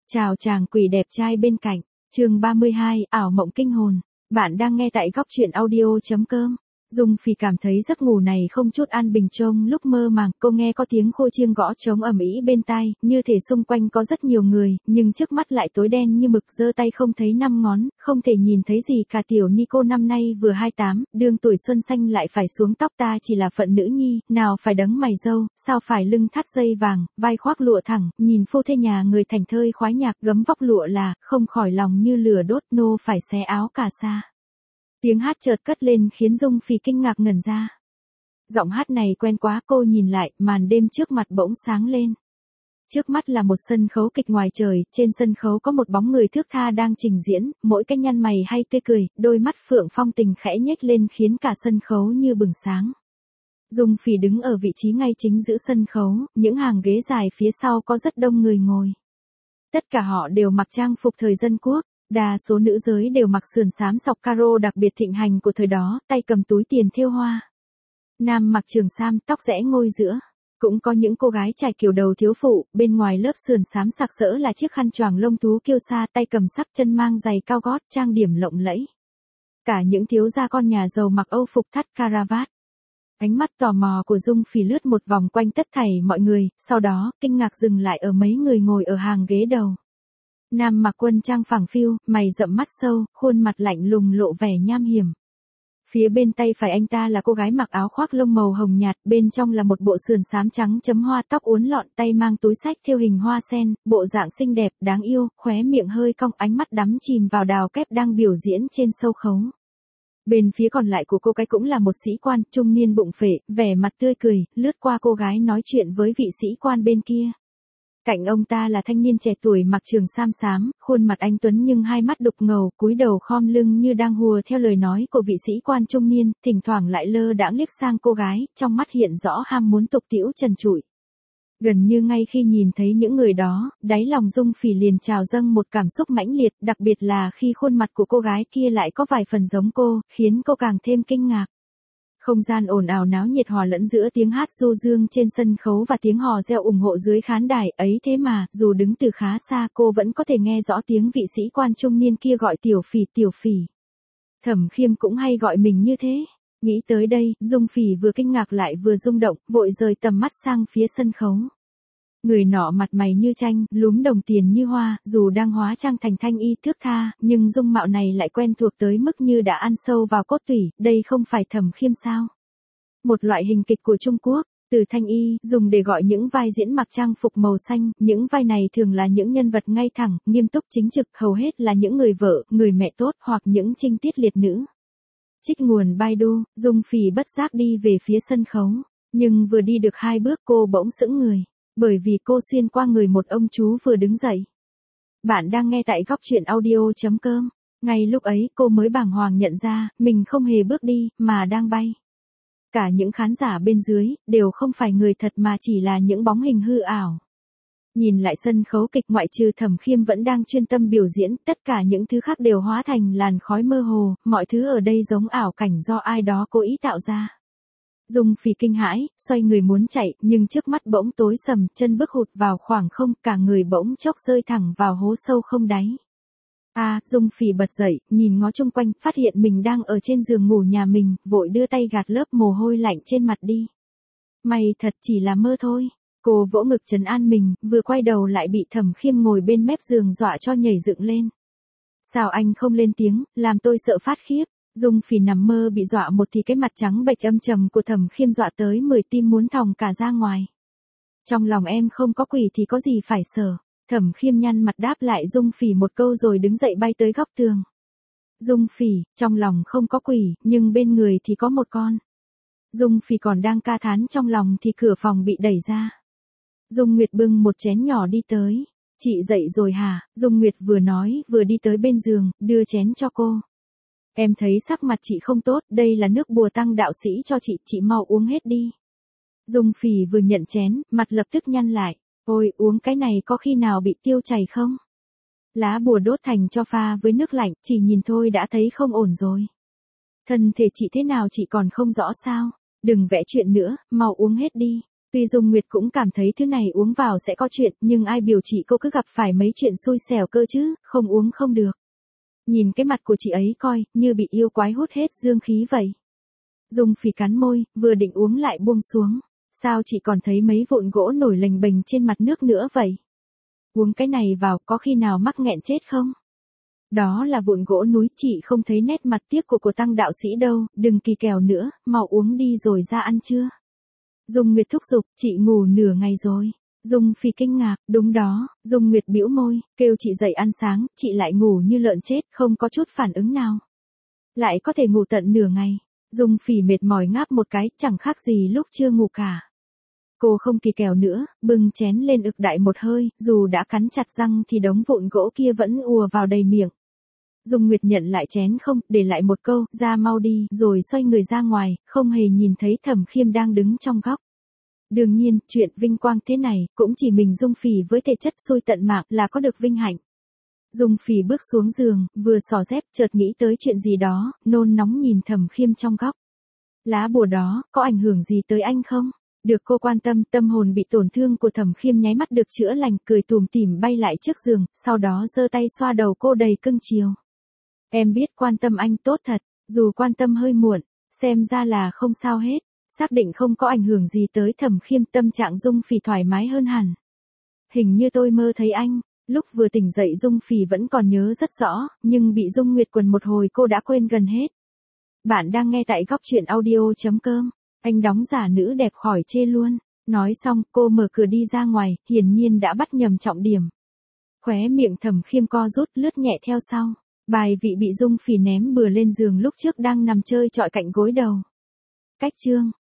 Chào chàng quỷ đẹp trai bên cạnh, chương 32, ảo mộng kinh hồn. Bạn đang nghe tại góc truyện audio.com. Dung Phỉ cảm thấy giấc ngủ này không chút an bình. Trong lúc mơ màng, cô nghe có tiếng khua chiêng gõ trống ầm ĩ bên tai, như thể xung quanh có rất nhiều người, nhưng trước mắt lại tối đen như mực, giơ tay không thấy năm ngón, không thể nhìn thấy gì cả. Tiểu Nico năm nay vừa 28, đương tuổi xuân xanh lại phải xuống tóc, ta chỉ là phận nữ nhi, nào phải đấng mày râu, sao phải lưng thắt dây vàng, vai khoác lụa thẳng, nhìn phu thê nhà người thành thơi khoái nhạc, gấm vóc lụa là, không khỏi lòng như lửa đốt, nô phải xé áo cà sa. Tiếng hát chợt cất lên khiến Dung Phỉ kinh ngạc ngẩn ra. Giọng hát này quen quá, cô nhìn lại, màn đêm trước mặt bỗng sáng lên. Trước mắt là một sân khấu kịch ngoài trời, trên sân khấu có một bóng người thước tha đang trình diễn, mỗi cái nhăn mày hay tươi cười, đôi mắt phượng phong tình khẽ nhếch lên khiến cả sân khấu như bừng sáng. Dung Phỉ đứng ở vị trí ngay chính giữa sân khấu, những hàng ghế dài phía sau có rất đông người ngồi. Tất cả họ đều mặc trang phục thời dân quốc. Đa số nữ giới đều mặc sườn xám sọc caro đặc biệt thịnh hành của thời đó, tay cầm túi tiền thêu hoa. Nam mặc trường sam, tóc rẽ ngôi giữa. Cũng có những cô gái trải kiểu đầu thiếu phụ, bên ngoài lớp sườn xám sặc sỡ là chiếc khăn choàng lông thú kiêu sa, tay cầm sắc, chân mang giày cao gót, trang điểm lộng lẫy. Cả những thiếu gia con nhà giàu mặc âu phục thắt caravat. Ánh mắt tò mò của Dung Phỉ lướt một vòng quanh tất thảy mọi người, sau đó, kinh ngạc dừng lại ở mấy người ngồi ở hàng ghế đầu. Nam mặc quân trang phẳng phiu, mày rậm mắt sâu, khuôn mặt lạnh lùng lộ vẻ nham hiểm. Phía bên tay phải anh ta là cô gái mặc áo khoác lông màu hồng nhạt, bên trong là một bộ sườn xám trắng chấm hoa, tóc uốn lọn, tay mang túi xách thêu hình hoa sen, bộ dạng xinh đẹp, đáng yêu, khóe miệng hơi cong, ánh mắt đắm chìm vào đào kép đang biểu diễn trên sâu khấu. Bên phía còn lại của cô cái cũng là một sĩ quan, trung niên bụng phệ, vẻ mặt tươi cười, lướt qua cô gái nói chuyện với vị sĩ quan bên kia. Cạnh ông ta là thanh niên trẻ tuổi mặc trường sam xám, khuôn mặt anh tuấn nhưng hai mắt đục ngầu, cúi đầu khom lưng như đang hùa theo lời nói của vị sĩ quan trung niên, thỉnh thoảng lại lơ đãng liếc sang cô gái, trong mắt hiện rõ ham muốn tục tĩu trần trụi. Gần như ngay khi nhìn thấy những người đó, đáy lòng Dung Phỉ liền trào dâng một cảm xúc mãnh liệt, đặc biệt là khi khuôn mặt của cô gái kia lại có vài phần giống cô, khiến cô càng thêm kinh ngạc. Không gian ồn ào náo nhiệt hòa lẫn giữa tiếng hát du dương trên sân khấu và tiếng hò reo ủng hộ dưới khán đài, ấy thế mà, dù đứng từ khá xa cô vẫn có thể nghe rõ tiếng vị sĩ quan trung niên kia gọi Tiểu Phỉ, Tiểu Phỉ. Thẩm Khiêm cũng hay gọi mình như thế. Nghĩ tới đây, Dung Phỉ vừa kinh ngạc lại vừa rung động, vội rời tầm mắt sang phía sân khấu. Người nọ mặt mày như tranh, lúm đồng tiền như hoa, dù đang hóa trang thành thanh y thước tha, nhưng dung mạo này lại quen thuộc tới mức như đã ăn sâu vào cốt tủy, đây không phải Thẩm Khiêm sao? Một loại hình kịch của Trung Quốc, từ thanh y, dùng để gọi những vai diễn mặc trang phục màu xanh, những vai này thường là những nhân vật ngay thẳng, nghiêm túc chính trực, hầu hết là những người vợ, người mẹ tốt hoặc những trinh tiết liệt nữ. Trích nguồn Baidu, Dung Phỉ bất giác đi về phía sân khấu, nhưng vừa đi được 2 bước cô bỗng sững người. Bởi vì cô xuyên qua người một ông chú vừa đứng dậy. Bạn đang nghe tại góc truyện audio.com. Ngay lúc ấy cô mới bàng hoàng nhận ra, mình không hề bước đi, mà đang bay. Cả những khán giả bên dưới, đều không phải người thật mà chỉ là những bóng hình hư ảo. Nhìn lại sân khấu kịch ngoại trừ Thẩm Khiêm vẫn đang chuyên tâm biểu diễn, tất cả những thứ khác đều hóa thành làn khói mơ hồ, mọi thứ ở đây giống ảo cảnh do ai đó cố ý tạo ra. Dung Phỉ kinh hãi, xoay người muốn chạy, nhưng trước mắt bỗng tối sầm, chân bước hụt vào khoảng không, cả người bỗng chốc rơi thẳng vào hố sâu không đáy. Dung Phỉ bật dậy, nhìn ngó chung quanh, phát hiện mình đang ở trên giường ngủ nhà mình, vội đưa tay gạt lớp mồ hôi lạnh trên mặt đi. May thật chỉ là mơ thôi. Cô vỗ ngực trấn an mình, vừa quay đầu lại bị Thẩm Khiêm ngồi bên mép giường dọa cho nhảy dựng lên. Sao anh không lên tiếng, làm tôi sợ phát khiếp. Dung Phỉ nằm mơ bị dọa một thì cái mặt trắng bệch âm trầm của Thẩm Khiêm dọa tới 10 tim muốn thòng cả ra ngoài. Trong lòng em không có quỷ thì có gì phải sợ. Thẩm Khiêm nhăn mặt đáp lại Dung Phỉ một câu rồi đứng dậy bay tới góc tường. Dung Phỉ, trong lòng không có quỷ, nhưng bên người thì có một con. Dung Phỉ còn đang ca thán trong lòng thì cửa phòng bị đẩy ra. Dung Nguyệt bưng một chén nhỏ đi tới. Chị dậy rồi hả? Dung Nguyệt vừa nói vừa đi tới bên giường, đưa chén cho cô. Em thấy sắc mặt chị không tốt, đây là nước bùa tăng đạo sĩ cho chị mau uống hết đi. Dung Phỉ vừa nhận chén, mặt lập tức nhăn lại. Ôi, uống cái này có khi nào bị tiêu chảy không? Lá bùa đốt thành cho pha với nước lạnh, chỉ nhìn thôi đã thấy không ổn rồi. Thân thể chị thế nào chị còn không rõ sao? Đừng vẽ chuyện nữa, mau uống hết đi. Tuy Dung Nguyệt cũng cảm thấy thứ này uống vào sẽ có chuyện, nhưng ai biểu chị cô cứ gặp phải mấy chuyện xui xẻo cơ chứ, không uống không được. Nhìn cái mặt của chị ấy coi, như bị yêu quái hút hết dương khí vậy. Dung Phỉ cắn môi, vừa định uống lại buông xuống. Sao chị còn thấy mấy vụn gỗ nổi lềnh bềnh trên mặt nước nữa vậy? Uống cái này vào có khi nào mắc nghẹn chết không? Đó là vụn gỗ núi, chị không thấy nét mặt tiếc của tăng đạo sĩ đâu, đừng kỳ kèo nữa, mau uống đi rồi ra ăn trưa. Dung Nguyệt thúc giục, chị ngủ nửa ngày rồi. Dung Phỉ kinh ngạc, đúng đó, Dung Nguyệt bĩu môi, kêu chị dậy ăn sáng, chị lại ngủ như lợn chết, không có chút phản ứng nào. Lại có thể ngủ tận nửa ngày. Dung Phỉ mệt mỏi ngáp một cái, chẳng khác gì lúc chưa ngủ cả. Cô không kỳ kèo nữa, bưng chén lên ực đại một hơi, dù đã cắn chặt răng thì đống vụn gỗ kia vẫn ùa vào đầy miệng. Dung Nguyệt nhận lại chén không, để lại một câu, ra mau đi, rồi xoay người ra ngoài, không hề nhìn thấy Thẩm Khiêm đang đứng trong góc. Đương nhiên, chuyện vinh quang thế này, cũng chỉ mình Dung Phỉ với thể chất xui tận mạng là có được vinh hạnh. Dung Phỉ bước xuống giường, vừa xỏ dép, chợt nghĩ tới chuyện gì đó, nôn nóng nhìn Thẩm Khiêm trong góc. Lá bùa đó, có ảnh hưởng gì tới anh không? Được cô quan tâm, tâm hồn bị tổn thương của Thẩm Khiêm nháy mắt được chữa lành, cười tủm tỉm bay lại trước giường, sau đó giơ tay xoa đầu cô đầy cưng chiều. Em biết quan tâm anh tốt thật, dù quan tâm hơi muộn, xem ra là không sao hết, xác định không có ảnh hưởng gì tới Thẩm Khiêm, tâm trạng Dung Phỉ thoải mái hơn hẳn. Hình như tôi mơ thấy anh, lúc vừa tỉnh dậy Dung Phỉ vẫn còn nhớ rất rõ, nhưng bị Dung Nguyệt quần một hồi cô đã quên gần hết. Bạn đang nghe tại góc truyện audio.com. Anh đóng giả nữ đẹp khỏi chê luôn. Nói xong, cô mở cửa đi ra ngoài, hiển nhiên đã bắt nhầm trọng điểm. Khóe miệng Thẩm Khiêm co rút, lướt nhẹ theo sau. Bài vị bị Dung Phỉ ném bừa lên giường lúc trước đang nằm chơi chọi cạnh gối đầu. Cách chương